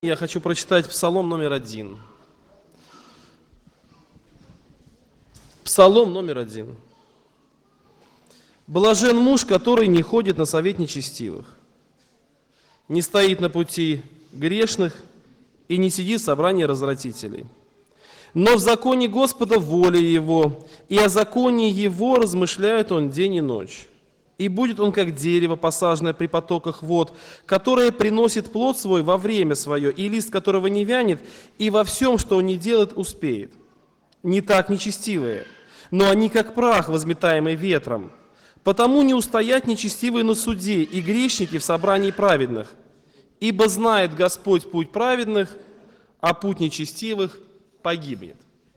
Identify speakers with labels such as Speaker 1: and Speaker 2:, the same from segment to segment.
Speaker 1: Я хочу прочитать Псалом номер 1. Псалом номер 1. «Блажен муж, который не ходит на совет нечестивых, не стоит на пути грешных и не сидит в собрании развратителей. Но в законе Господа воля его, и о законе его размышляет он день и ночь. И будет он, как дерево, посаженное при потоках вод, которое приносит плод свой во время свое, и лист которого не вянет, и во всем, что он не делает, успеет. Не так нечестивые, но они, как прах, возметаемый ветром. Потому не устоят нечестивые на суде, и грешники в собрании праведных. Ибо знает Господь путь праведных, а путь нечестивых погибнет».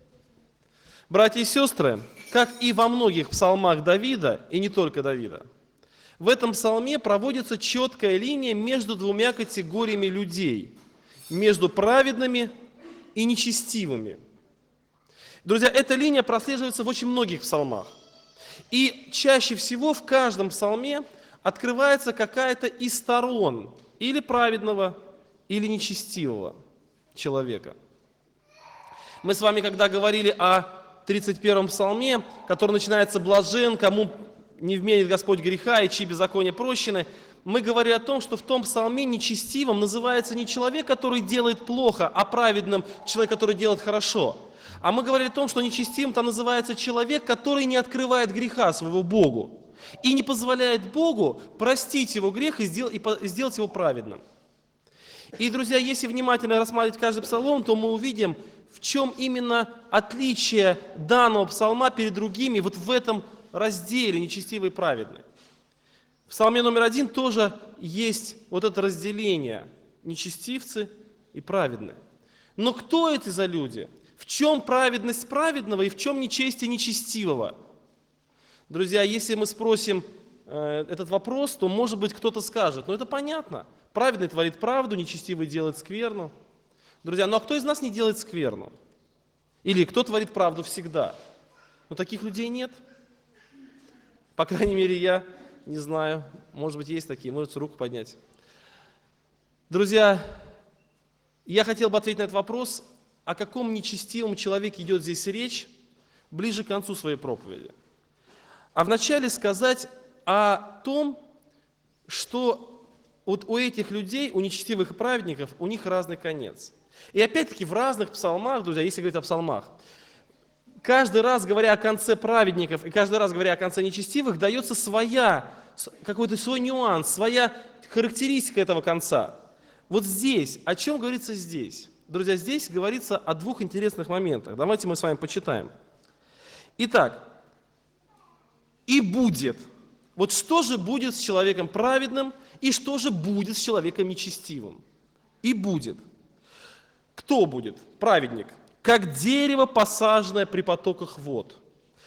Speaker 1: Братья и сестры, как и во многих псалмах Давида, и не только Давида, в этом псалме проводится четкая линия между двумя категориями людей, между праведными и нечестивыми. Друзья, эта линия прослеживается в очень многих псалмах. И чаще всего в каждом псалме открывается какая-то из сторон или праведного, или нечестивого человека. Мы с вами, когда говорили о 31-м псалме, который начинается «блажен, кому не вменит Господь греха и чьи беззакония прощены», мы говорили о том, что в том псалме нечестивым называется не человек, который делает плохо, а праведным человек, который делает хорошо. А мы говорили о том, что нечестивым там называется человек, который не открывает греха своего Богу и не позволяет Богу простить его грех и сделать его праведным. И, друзья, если внимательно рассматривать каждый псалом, то мы увидим, в чем именно отличие данного псалма перед другими вот в этом разделе нечестивый и праведный. В псалме номер 1 тоже есть вот это разделение нечестивцы и праведные. Но кто это за люди? В чем праведность праведного и в чем нечестие нечестивого? Друзья, если мы спросим этот вопрос, то, может быть, кто-то скажет: ну это понятно, праведный творит правду, нечестивый делает скверну. Друзья, ну а кто из нас не делает скверну? Или кто творит правду всегда? Ну таких людей нет. По крайней мере, я не знаю. Может быть, есть такие, можете руку поднять. Друзья, я хотел бы ответить на этот вопрос, о каком нечестивом человеке идет здесь речь, ближе к концу своей проповеди. А вначале сказать о том, что вот у этих людей, у нечестивых и праведников, у них разный конец. И опять-таки в разных псалмах, друзья, если говорить о псалмах, каждый раз, говоря о конце праведников и каждый раз, говоря о конце нечестивых, дается какой-то свой нюанс, своя характеристика этого конца. Вот здесь, о чем говорится здесь? Друзья, здесь говорится о двух интересных моментах. Давайте мы с вами почитаем. Итак, «и будет». Вот что же будет с человеком праведным и что же будет с человеком нечестивым? «И будет». Кто будет? Праведник. «Как дерево, посаженное при потоках вод,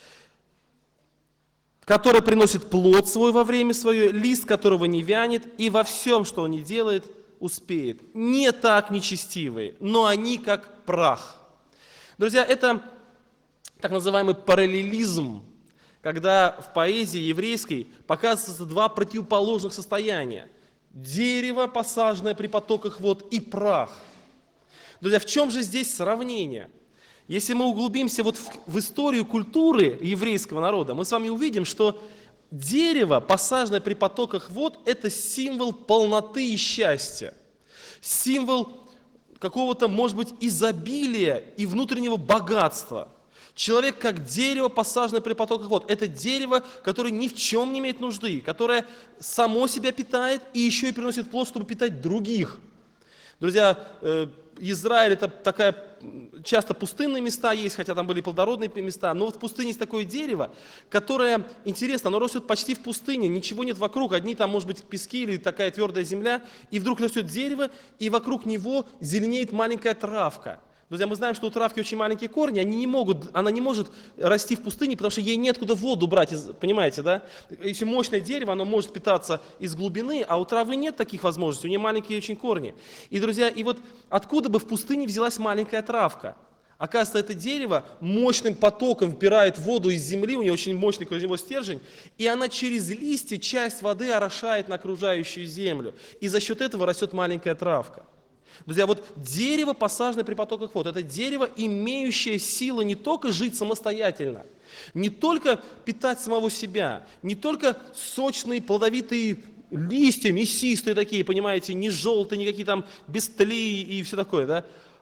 Speaker 1: которое приносит плод свой во время свое, лист которого не вянет, и во всем, что он не делает, успеет. Не так нечестивые, но они как прах». Друзья, это так называемый параллелизм, когда в поэзии еврейской показываются два противоположных состояния. Дерево, посаженное при потоках вод, и прах. Друзья, в чем же здесь сравнение? Если мы углубимся вот в историю культуры еврейского народа, мы с вами увидим, что дерево, посаженное при потоках вод, это символ полноты и счастья, символ какого-то, может быть, изобилия и внутреннего богатства. Человек, как дерево, посаженное при потоках вод, это дерево, которое ни в чем не имеет нужды, которое само себя питает и еще и приносит плод, чтобы питать других. Друзья, Израиль — это такая, часто пустынные места есть, хотя там были плодородные места, но вот в пустыне есть такое дерево, которое, интересно, оно растет почти в пустыне, ничего нет вокруг, одни там, может быть, пески или такая твердая земля, и вдруг растет дерево, и вокруг него зеленеет маленькая травка. Друзья, мы знаем, что у травки очень маленькие корни, она не может расти в пустыне, потому что ей неоткуда воду брать, понимаете, да? Если мощное дерево, оно может питаться из глубины, а у травы нет таких возможностей, у нее маленькие очень корни. И, друзья, и вот откуда бы в пустыне взялась маленькая травка? Оказывается, это дерево мощным потоком впирает воду из земли, у нее очень мощный корневой стержень, и она через листья часть воды орошает на окружающую землю. И за счет этого растет маленькая травка. Друзья, вот дерево, посаженное при потоках вод, это дерево, имеющее силу не только жить самостоятельно, не только питать самого себя, не только сочные, плодовитые листья, мясистые такие, понимаете, не желтые, никакие там без тлей и все такое, да?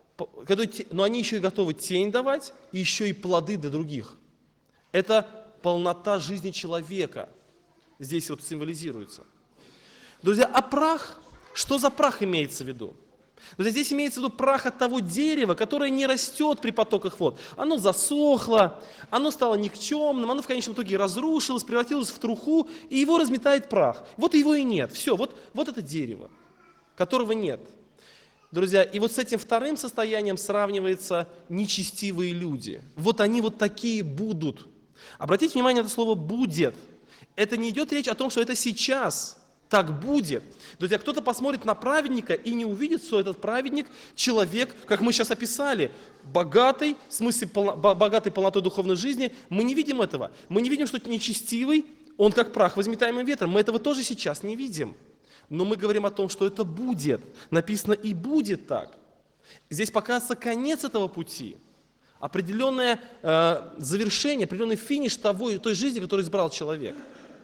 Speaker 1: Но они еще и готовы тень давать, и еще и плоды для других. Это полнота жизни человека здесь вот символизируется. Друзья, а прах, что за прах имеется в виду? Друзья, здесь имеется в виду прах от того дерева, которое не растет при потоках вод. Оно засохло, оно стало никчемным, оно в конечном итоге разрушилось, превратилось в труху, и его разметает прах. Вот его и нет. Все, вот это дерево, которого нет. Друзья, и вот с этим вторым состоянием сравниваются нечестивые люди. Вот они вот такие будут. Обратите внимание на это слово «будет». Это не идет речь о том, что это сейчас так будет. Друзья, кто-то посмотрит на праведника и не увидит, что этот праведник человек, как мы сейчас описали, богатый, в смысле богатый полнотой духовной жизни. Мы не видим этого. Мы не видим, что нечестивый, он как прах, возметаемый ветром. Мы этого тоже сейчас не видим. Но мы говорим о том, что это будет. Написано «и будет так». Здесь показывается конец этого пути. Определенное завершение, определенный финиш той жизни, которую избрал человек.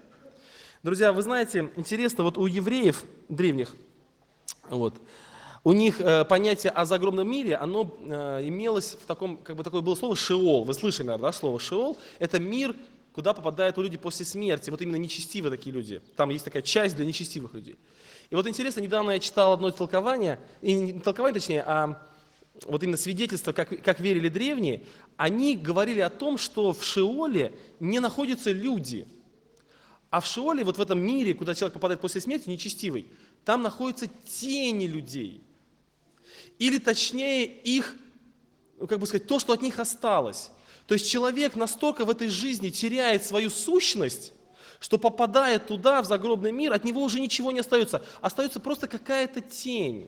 Speaker 1: Друзья, вы знаете, интересно, вот у евреев древних, вот, у них понятие о загробном мире, оно имелось в таком, как бы такое было слово «шеол». Вы слышали, наверное, да, слово «шеол»? Это мир, куда попадают люди после смерти, вот именно нечестивые такие люди. Там есть такая часть для нечестивых людей. И вот интересно, недавно я читал одно толкование, и не толкование точнее, а вот именно свидетельство, как верили древние, они говорили о том, что в Шеоле не находятся люди, а в Шеоле, вот в этом мире, куда человек попадает после смерти, нечестивый, там находятся тени людей. Или точнее их, как бы сказать, то, что от них осталось. То есть человек настолько в этой жизни теряет свою сущность, что попадая туда, в загробный мир, от него уже ничего не остается. Остается просто какая-то тень.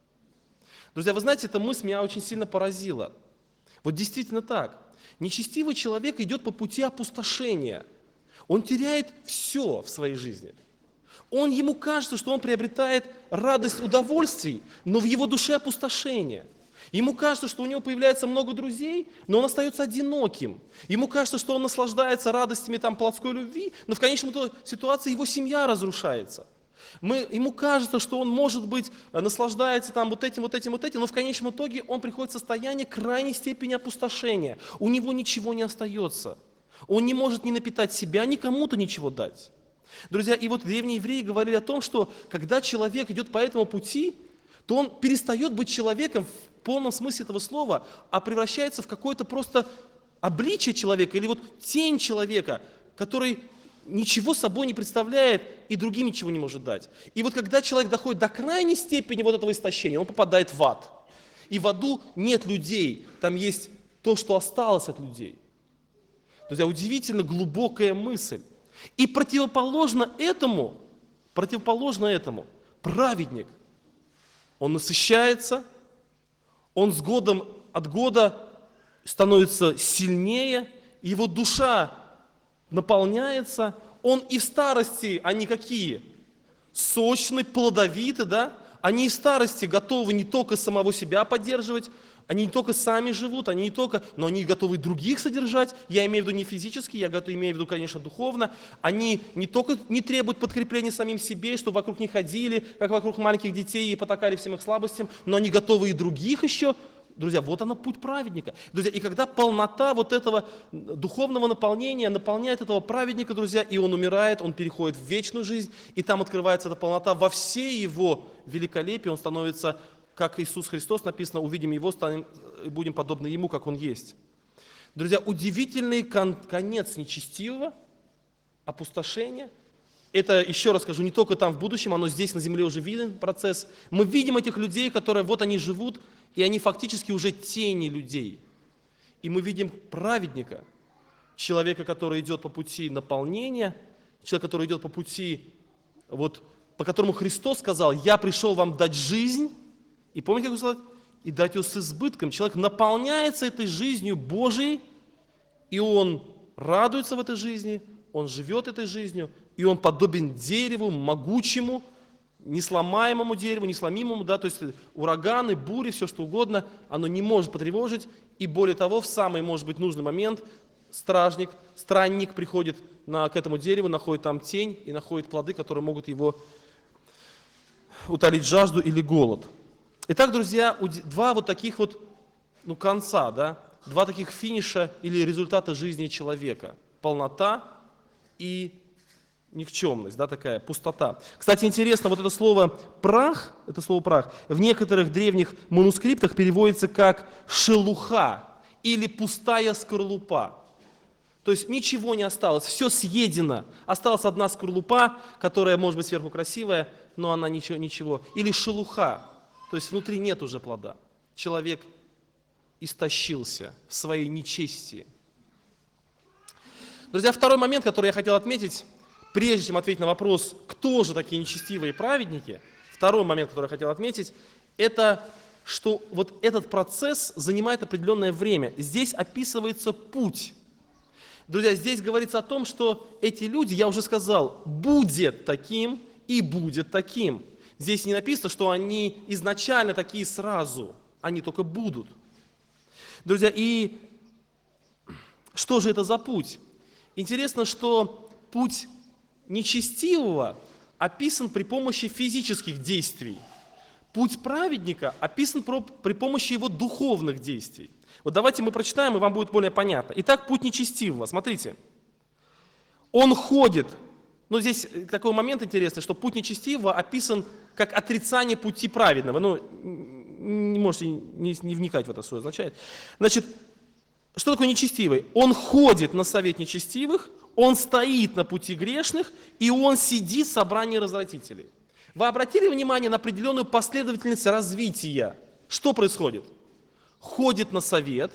Speaker 1: Друзья, вы знаете, эта мысль меня очень сильно поразила. Вот действительно так. Нечестивый человек идет по пути опустошения. Он теряет все в своей жизни. Ему кажется, что он приобретает радость удовольствий, но в его душе опустошение. Ему кажется, что у него появляется много друзей, но он остается одиноким. Ему кажется, что он наслаждается радостями плотской любви, но в конечном итоге ситуации его семья разрушается. Ему кажется, что он, может быть, наслаждается вот этим, но в конечном итоге он приходит в состояние крайней степени опустошения. У него ничего не остается. Он не может ни напитать себя, ни кому-то ничего дать. Друзья, и вот древние евреи говорили о том, что когда человек идет по этому пути, то он перестает быть человеком в полном смысле этого слова, а превращается в какое-то просто обличие человека или вот тень человека, который ничего собой не представляет и другим ничего не может дать. И вот когда человек доходит до крайней степени вот этого истощения, он попадает в ад. И в аду нет людей, там есть то, что осталось от людей. Друзья, удивительно глубокая мысль. И противоположно этому, праведник, он насыщается, он от года становится сильнее, его душа наполняется, он и в старости, они какие? Сочные, плодовиты, да? Они и в старости готовы не только самого себя поддерживать, они не только сами живут, но они готовы других содержать. Я имею в виду не физически, имею в виду, конечно, духовно. Они не только не требуют подкрепления самим себе, чтобы вокруг них ходили, как вокруг маленьких детей, и потакали всем их слабостям, но они готовы и других еще. Друзья, вот она путь праведника. Друзья, и когда полнота вот этого духовного наполнения наполняет этого праведника, друзья, и он умирает, он переходит в вечную жизнь, и там открывается эта полнота во всей его великолепии, он становится, как Иисус Христос, написано, увидим Его, будем подобны Ему, как Он есть. Друзья, удивительный конец нечестивого, опустошения. Это, еще раз скажу, не только там в будущем, оно здесь на земле уже виден процесс. Мы видим этих людей, которые вот они живут, и они фактически уже тени людей. И мы видим праведника, человека, который идет по пути наполнения, человека, который идет по пути, по которому Христос сказал, я пришел вам дать жизнь, и помните, как он сказал, и дать ее с избытком. Человек наполняется этой жизнью Божией, и он радуется в этой жизни, он живет этой жизнью, и он подобен дереву, могучему, несломаемому дереву, несломимому, да, то есть ураганы, бури, все что угодно, оно не может потревожить, и более того, в самый, может быть, нужный момент странник приходит к этому дереву, находит там тень и находит плоды, которые могут его утолить жажду или голод. Итак, друзья, два вот таких вот, конца, да, два таких финиша или результата жизни человека. Полнота и никчемность, да, такая пустота. Кстати, интересно, вот это слово «прах», в некоторых древних манускриптах переводится как «шелуха» или «пустая скорлупа». То есть ничего не осталось, все съедено. Осталась одна скорлупа, которая может быть сверху красивая, но она ничего. Или шелуха, то есть внутри нет уже плода. Человек истощился в своей нечестии. Друзья, второй момент, который я хотел отметить, прежде чем ответить на вопрос, кто же такие нечестивые праведники, второй момент, который я хотел отметить, это что вот этот процесс занимает определенное время. Здесь описывается путь. Друзья, здесь говорится о том, что эти люди, я уже сказал, будет таким и будет таким. Здесь не написано, что они изначально такие сразу, они только будут. Друзья, и что же это за путь? Интересно, что путь нечестивого описан при помощи физических действий. Путь праведника описан при помощи его духовных действий. Вот давайте мы прочитаем, и вам будет более понятно. Итак, путь нечестивого. Смотрите. Он ходит. Здесь такой момент интересный, что путь нечестивого описан как отрицание пути праведного. Не можете не вникать в это, что означает. Значит, что такое нечестивый? Он ходит на совет нечестивых, он стоит на пути грешных, и он сидит в собрании развратителей. Вы обратили внимание на определенную последовательность развития? Что происходит? Ходит на совет,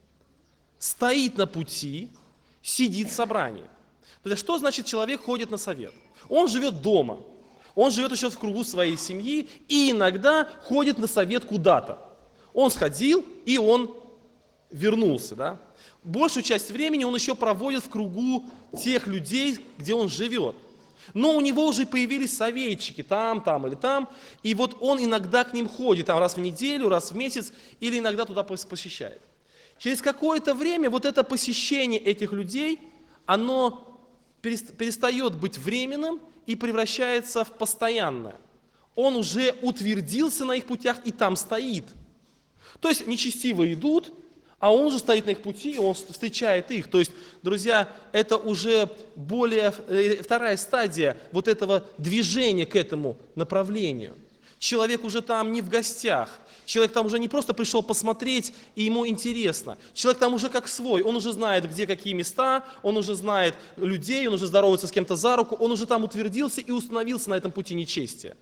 Speaker 1: стоит на пути, сидит в собрании. То есть, что значит человек ходит на совет? Он живет дома, он живет еще в кругу своей семьи и иногда ходит на совет куда-то. Он сходил и он вернулся. Да? Большую часть времени он еще проводит в кругу тех людей, где он живет. Но у него уже появились советчики там или там, и вот он иногда к ним ходит, там раз в неделю, раз в месяц, или иногда туда посещает. Через какое-то время вот это посещение этих людей, оно перестает быть временным и превращается в постоянное. Он уже утвердился на их путях и там стоит. То есть нечестивые идут, а он уже стоит на их пути, и он встречает их. То есть, друзья, это уже вторая стадия вот этого движения к этому направлению. Человек уже там не в гостях, человек там уже не просто пришел посмотреть, и ему интересно. Человек там уже как свой, он уже знает, где какие места, он уже знает людей, он уже здоровается с кем-то за руку, он уже там утвердился и установился на этом пути нечестия.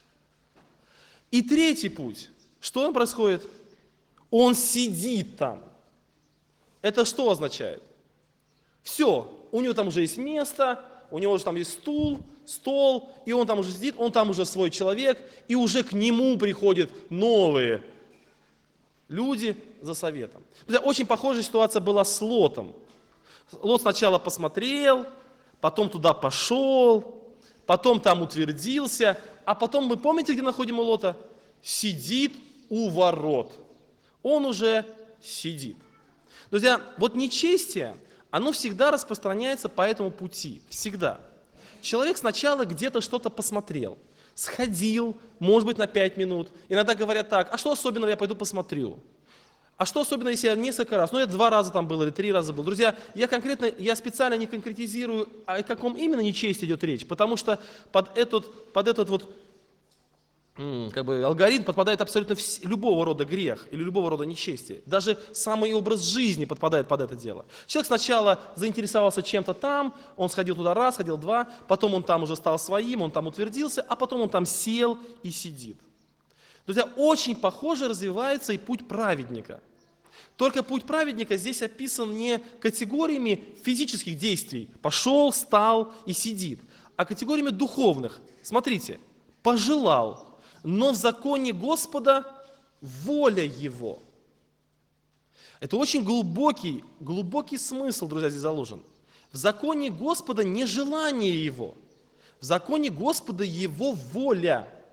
Speaker 1: И третий путь. Что там происходит? Он сидит там. Это что означает? Все, у него там уже есть место, у него уже там есть стол, и он там уже сидит, он там уже свой человек, и уже к нему приходят новые люди за советом. Очень похожая ситуация была с Лотом. Лот сначала посмотрел, потом туда пошел, потом там утвердился, а потом, вы помните, где находим Лота? Сидит у ворот. Он уже сидит. Друзья, вот нечестие, оно всегда распространяется по этому пути. Всегда. Человек сначала где-то что-то посмотрел, сходил, может быть, на 5 минут. Иногда говорят так, а что особенного, я пойду посмотрю. А что особенно, если я несколько раз, я 2 раза там был или 3 раза был. Друзья, я специально не конкретизирую, о каком именно нечестии идет речь, потому что под этот вот алгоритм подпадает абсолютно любого рода грех или любого рода нечестие. Даже самый образ жизни подпадает под это дело. Человек сначала заинтересовался чем-то там, он сходил туда раз, сходил 2, потом он там уже стал своим, он там утвердился, а потом он там сел и сидит. Друзья, очень похоже развивается и путь праведника. Только путь праведника здесь описан не категориями физических действий, пошел, встал и сидит, а категориями духовных. Смотрите, пожелал, но в законе Господа воля Его. Это очень глубокий смысл, друзья, здесь заложен. В законе Господа не желание Его, в законе Господа Его воля.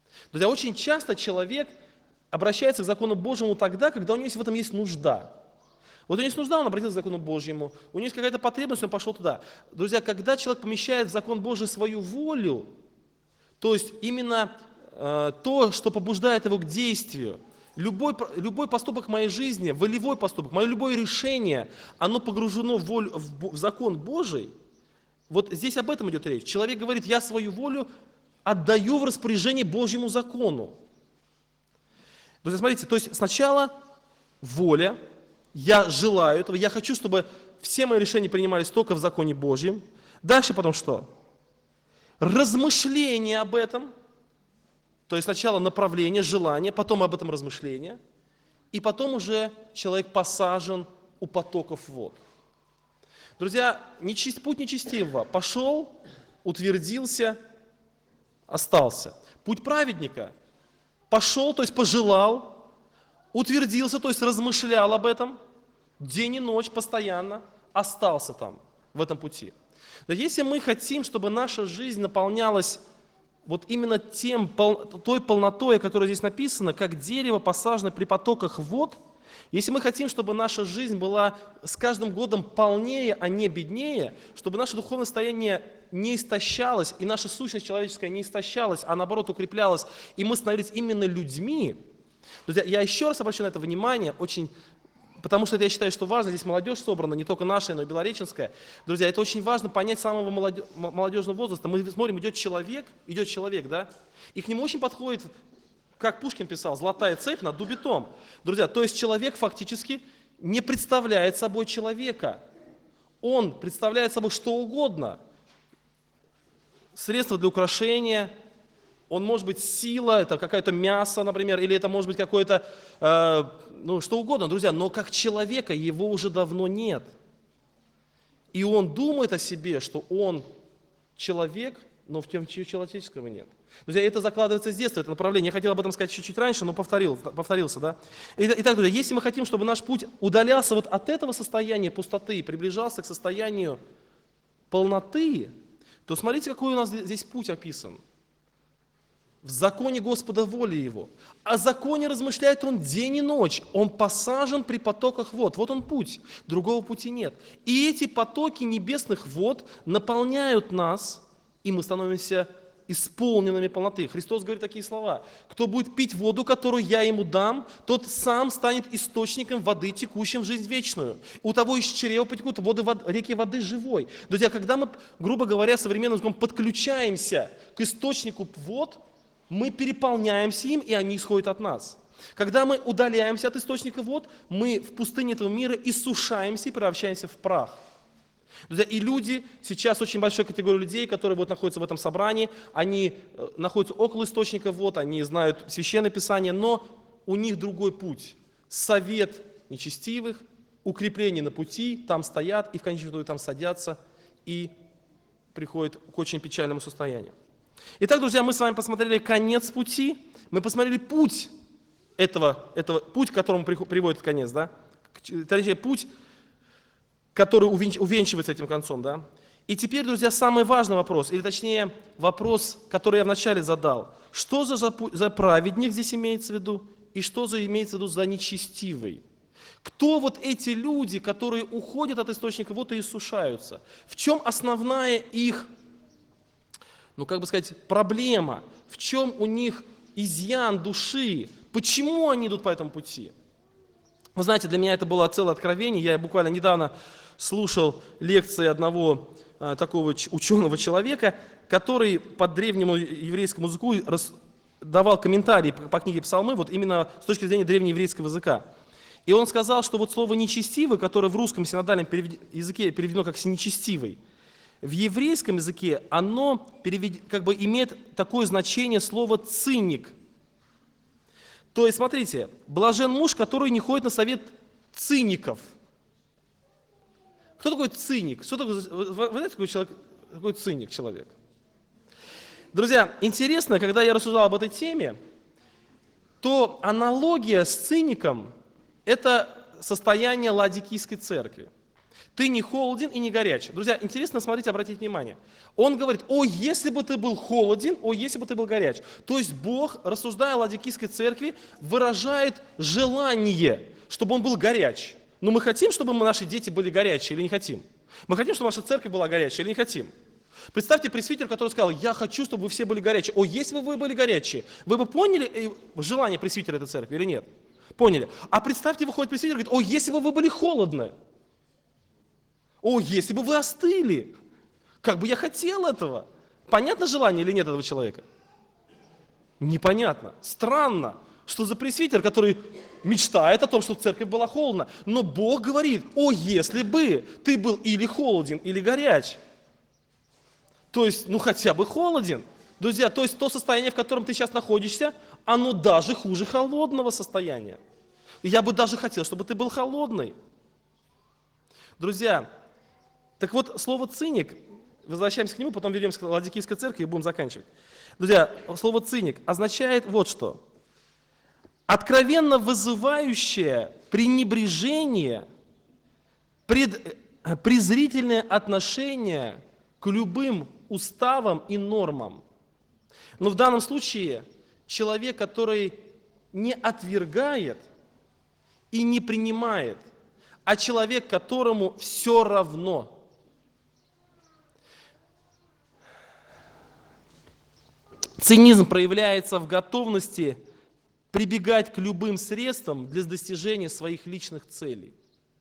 Speaker 1: Друзья, очень часто человек обращается к закону Божьему тогда, когда у него в этом есть нужда. Вот у него есть нужда, он обратился к закону Божьему, у него есть какая-то потребность, он пошел туда. Друзья, когда человек помещает в закон Божий свою волю, то есть именно то, что побуждает его к действию, любой поступок в моей жизни, волевой поступок, мое любое решение, оно погружено в закон Божий, вот здесь об этом идет речь. Человек говорит, я свою волю отдаю в распоряжение Божьему закону. Друзья, смотрите, то есть сначала воля, я желаю этого, я хочу, чтобы все мои решения принимались только в законе Божьем. Дальше потом что? Размышление об этом, то есть сначала направление, желание, потом об этом размышление, и потом уже человек посажен у потоков вод. Друзья, путь нечестивого пошел, утвердился, остался. Путь праведника пошел, то есть пожелал, утвердился, то есть размышлял об этом, день и ночь постоянно, остался там, в этом пути. Но если мы хотим, чтобы наша жизнь наполнялась вот именно той полнотой, о которой здесь написано, как дерево посажено при потоках вод, если мы хотим, чтобы наша жизнь была с каждым годом полнее, а не беднее, чтобы наше духовное состояние не истощалось, и наша сущность человеческая не истощалась, а наоборот укреплялась, и мы становились именно людьми. Друзья, я еще раз обращу на это внимание, потому что я считаю, что важно, здесь молодежь собрана, не только наша, но и белореченская. Друзья, это очень важно понять с самого молодежного возраста. Мы смотрим, идет человек, да, и к нему очень подходит, как Пушкин писал, золотая цепь над дубитом. Друзья, то есть человек фактически не представляет собой человека. Он представляет собой что угодно. Средство для украшения, он может быть сила, это какое-то мясо, например, или это может быть какое-то, что угодно, друзья, но как человека его уже давно нет. И он думает о себе, что он человек, но в тем человеческого нет. Друзья, это закладывается с детства, это направление. Я хотел об этом сказать чуть-чуть раньше, но повторился, да? Итак, друзья, если мы хотим, чтобы наш путь удалялся вот от этого состояния пустоты, приближался к состоянию полноты, то смотрите, какой у нас здесь путь описан. В законе Господа воли Его. О законе размышляет Он день и ночь. Он посажен при потоках вод. Вот он путь. Другого пути нет. И эти потоки небесных вод наполняют нас, и мы становимся исполненными полноты. Христос говорит такие слова. Кто будет пить воду, которую я ему дам, тот сам станет источником воды, текущим в жизнь вечную. У того из чрева потекут реки воды живой. Друзья, когда мы, грубо говоря, современным языком подключаемся к источнику вод, мы переполняемся им, и они исходят от нас. Когда мы удаляемся от источника вод, мы в пустыне этого мира иссушаемся и превращаемся в прах. Друзья, и люди, сейчас очень большая категория людей, которые вот находятся в этом собрании, они находятся около источника вод, они знают Священное Писание, но у них другой путь. Совет нечестивых, укрепление на пути, там стоят, и в конечном итоге там садятся, и приходят к очень печальному состоянию. Итак, друзья, мы с вами посмотрели конец пути, мы посмотрели путь путь, к которому приводит конец, да? Точнее, путь, который увенчивается этим концом, да? И теперь, друзья, самый важный вопрос, или точнее вопрос, который я вначале задал. Что за праведник здесь имеется в виду, и что имеется в виду за нечестивый? Кто вот эти люди, которые уходят от источника вод и иссушаются? В чем основная их, проблема? В чем у них изъян души? Почему они идут по этому пути? Вы знаете, для меня это было целое откровение. Я буквально недавно слушал лекции одного такого ученого человека, который по древнему еврейскому языку давал комментарии по книге Псалмы, вот именно с точки зрения древнееврейского языка. И он сказал, что вот слово «нечестивый», которое в русском синодальном языке переведено как «нечестивый», в еврейском языке оно имеет такое значение слова «циник». То есть, смотрите, блажен муж, который не ходит на совет циников. Кто такой циник? Вы знаете, какой циник человек? Друзья, интересно, когда я рассуждал об этой теме, то аналогия с циником – это состояние Ладикийской церкви. Ты не холоден и не горяч. Друзья, интересно, смотрите, обратите внимание. Он говорит, о, если бы ты был холоден, о, если бы ты был горяч. То есть Бог, рассуждая о Ладикийской церкви, выражает желание, чтобы он был горяч. Но мы хотим, чтобы наши дети были горячие или не хотим? Мы хотим, чтобы наша церковь была горячая или не хотим? Представьте пресвитер, который сказал, я хочу, чтобы вы все были горячие. О, если бы вы были горячие, вы бы поняли желание пресвитера этой церкви или нет? Поняли. А представьте, выходит пресвитер и говорит, о, если бы вы были холодны. О, если бы вы остыли. Как бы я хотел этого. Понятно желание или нет этого человека? Непонятно. Странно, что за пресвитер, который мечтает о том, чтобы церковь была холодна. Но Бог говорит, о, если бы ты был или холоден, или горяч. То есть, ну хотя бы холоден. Друзья, то есть то состояние, в котором ты сейчас находишься, оно даже хуже холодного состояния. И я бы даже хотел, чтобы ты был холодный. Друзья, так вот, слово «циник», возвращаемся к нему, потом вернемся к Ладикийской церкви и будем заканчивать. Друзья, слово «циник» означает вот что. Откровенно вызывающее пренебрежение, презрительное отношение к любым уставам и нормам. Но в данном случае человек, который не отвергает и не принимает, а человек, которому все равно. Цинизм проявляется в готовности прибегать к любым средствам для достижения своих личных целей.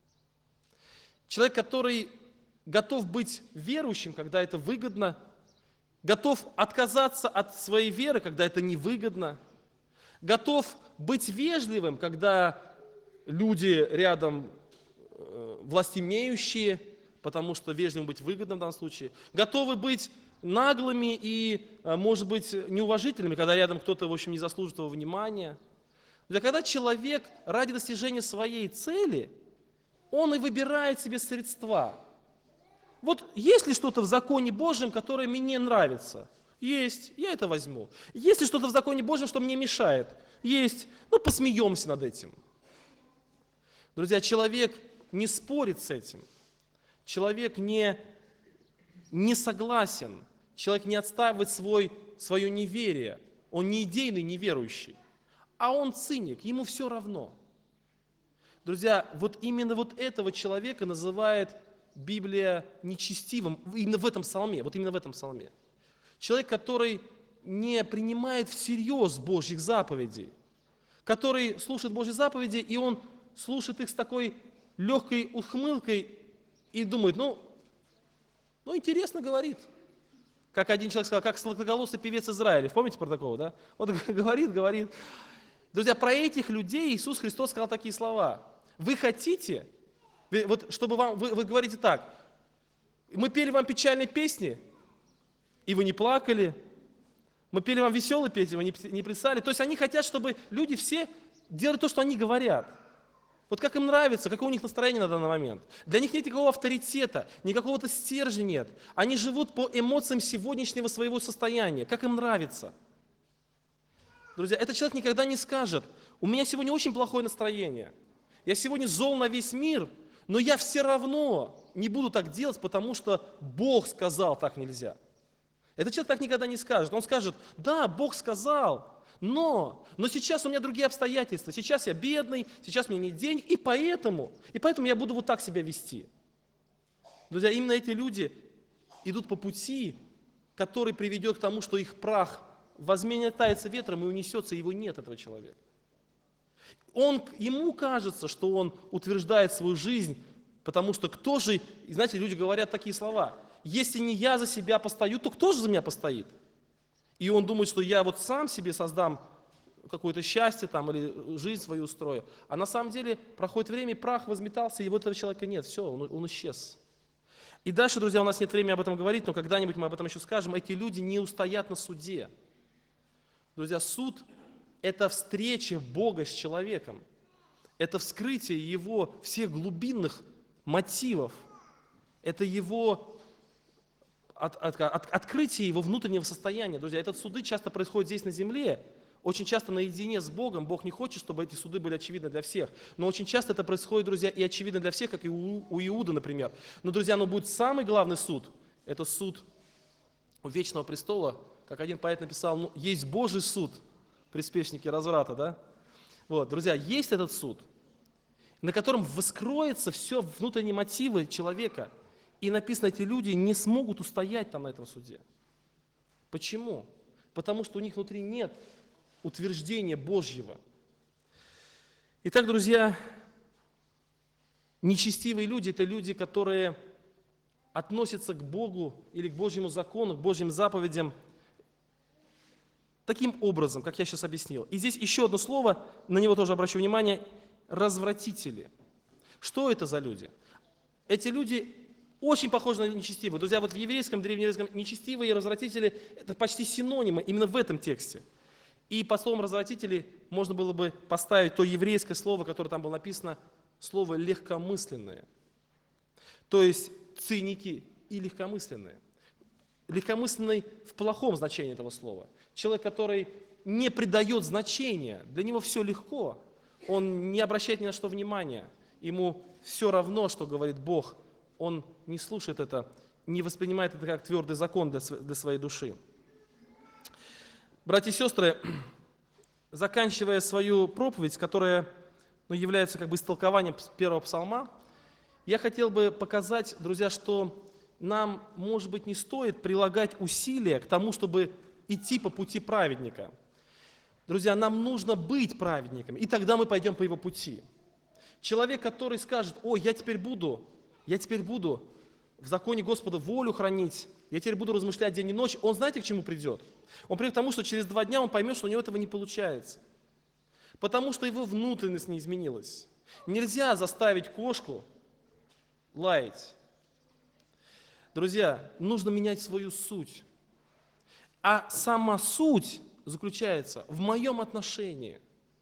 Speaker 1: Человек, который готов быть верующим, когда это выгодно, готов отказаться от своей веры, когда это невыгодно, готов быть вежливым, когда люди рядом властимеющие, потому что вежливым быть выгодно в данном случае, готовы быть наглыми и, может быть, неуважительными, когда рядом кто-то, в общем, не заслужит его внимания. Когда человек ради достижения своей цели, он и выбирает себе средства. Вот есть ли что-то в законе Божьем, которое мне нравится? Есть, я это возьму. Есть ли что-то в законе Божьем, что мне мешает? Есть. Ну, посмеемся над этим. Друзья, человек не спорит с этим. Человек не согласен. Человек не отстаивает свое неверие. Он не идейный неверующий. А он циник, ему все равно. Друзья, вот именно вот этого человека называет Библия нечестивым, именно в этом псалме, вот именно в этом псалме. Человек, который не принимает всерьез Божьих заповедей, который слушает Божьи заповеди, и он слушает их с такой легкой ухмылкой и думает, ну интересно говорит. Как один человек сказал, как сладкоголосый певец Израиля. Помните про такого, да? Вот говорит. Друзья, про этих людей Иисус Христос сказал такие слова. Вы хотите, вот чтобы вы говорите так, мы пели вам печальные песни, и вы не плакали, мы пели вам веселые песни, вы не плясали. То есть они хотят, чтобы люди все делали то, что они говорят. Вот как им нравится, какое у них настроение на данный момент. Для них нет никакого авторитета, никакого-то стержня нет. Они живут по эмоциям сегодняшнего своего состояния, как им нравится. Друзья, этот человек никогда не скажет, у меня сегодня очень плохое настроение, я сегодня зол на весь мир, но я все равно не буду так делать, потому что Бог сказал, так нельзя. Этот человек так никогда не скажет. Он скажет, да, Бог сказал, но сейчас у меня другие обстоятельства, сейчас я бедный, сейчас у меня нет денег, и поэтому я буду вот так себя вести. Друзья, именно эти люди идут по пути, который приведет к тому, что их прах возметается ветром и унесется, и его нет, этого человека. Ему кажется, что он утверждает свою жизнь, потому что кто же, знаете, люди говорят такие слова, если не я за себя постою, то кто же за меня постоит? И он думает, что я вот сам себе создам какое-то счастье там, или жизнь свою устрою. А на самом деле проходит время, прах возметался, и вот этого человека нет, все, он исчез. И дальше, друзья, у нас нет времени об этом говорить, но когда-нибудь мы об этом еще скажем, эти люди не устоят на суде. Друзья, суд – это встреча Бога с человеком. Это вскрытие его всех глубинных мотивов. Это его открытие его внутреннего состояния. Друзья, этот суды часто происходят здесь на земле. Очень часто наедине с Богом, Бог не хочет, чтобы эти суды были очевидны для всех. Но очень часто это происходит, друзья, и очевидно для всех, как и у Иуды, например. Но, друзья, будет самый главный суд. Это суд у Вечного престола. Как один поэт написал, ну, есть Божий суд, приспешники разврата, да? Вот, друзья, есть этот суд, на котором вскроется все внутренние мотивы человека. И написано, эти люди не смогут устоять там на этом суде. Почему? Потому что у них внутри нет утверждения Божьего. Итак, друзья, нечестивые люди – это люди, которые относятся к Богу или к Божьему закону, к Божьим заповедям таким образом, как я сейчас объяснил. И здесь еще одно слово, на него тоже обращу внимание – развратители. Что это за люди? Эти люди очень похожи на нечестивые. Друзья, вот в еврейском, древнееврейском нечестивые и развратители – это почти синонимы именно в этом тексте. И по словам развратители можно было бы поставить то еврейское слово, которое там было написано, слово легкомысленное. То есть циники и легкомысленные. Легкомысленный в плохом значении этого слова. Человек, который не придает значения, для него все легко, он не обращает ни на что внимания, ему все равно, что говорит Бог, он не слушает это, не воспринимает это как твердый закон для своей души. Братья и сестры, заканчивая свою проповедь, которая является как бы истолкованием первого псалма, я хотел бы показать, друзья, что нам, может быть, не стоит прилагать усилия к тому, чтобы идти по пути праведника. Друзья, нам нужно быть праведниками, и тогда мы пойдем по его пути. Человек, который скажет, ой, я теперь буду в законе Господа волю хранить, я теперь буду размышлять день и ночь, он знаете, к чему придет? Он придет к тому, что через 2 дня он поймет, что у него этого не получается. Потому что его внутренность не изменилась. Нельзя заставить кошку лаять. Друзья, нужно менять свою суть. А сама суть заключается в моем отношении.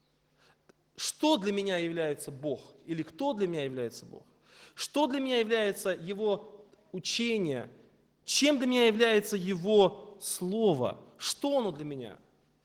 Speaker 1: Что для меня является Бог? Или кто для меня является Бог? Что для меня является Его учение? Чем для меня является Его Слово? Что оно для меня?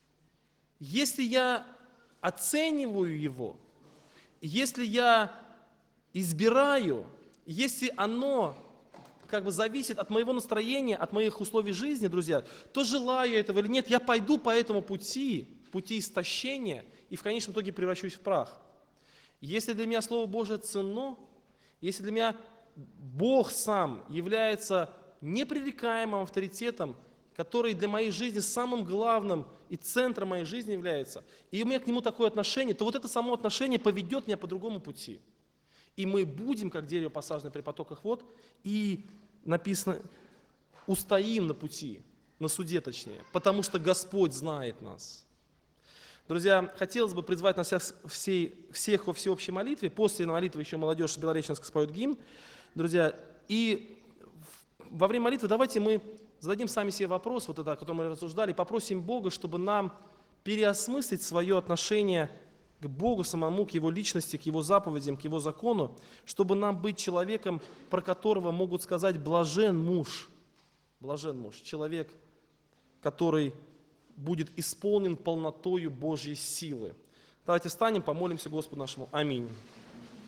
Speaker 1: Если я оцениваю Его, если я избираю, если оно как бы зависит от моего настроения, от моих условий жизни, друзья, то желаю этого или нет, я пойду по этому пути истощения, и в конечном итоге превращусь в прах. Если для меня Слово Божие ценно, если для меня Бог сам является непререкаемым авторитетом, который для моей жизни самым главным и центром моей жизни является, и у меня к нему такое отношение, то вот это само отношение поведет меня по другому пути. И мы будем, как дерево, посаженное при потоках вод, и написано, устоим на пути, на суде точнее, потому что Господь знает нас. Друзья, хотелось бы призвать нас всех во всеобщей молитве. После молитвы еще молодежь Белореченска споет гимн. Друзья, и во время молитвы давайте мы зададим сами себе вопрос, вот это, о котором мы рассуждали, попросим Бога, чтобы нам переосмыслить свое отношение к Богу самому, к Его личности, к Его заповедям, к Его закону, чтобы нам быть человеком, про которого могут сказать блажен муж, человек, который будет исполнен полнотою Божьей силы. Давайте встанем, помолимся Господу нашему. Аминь.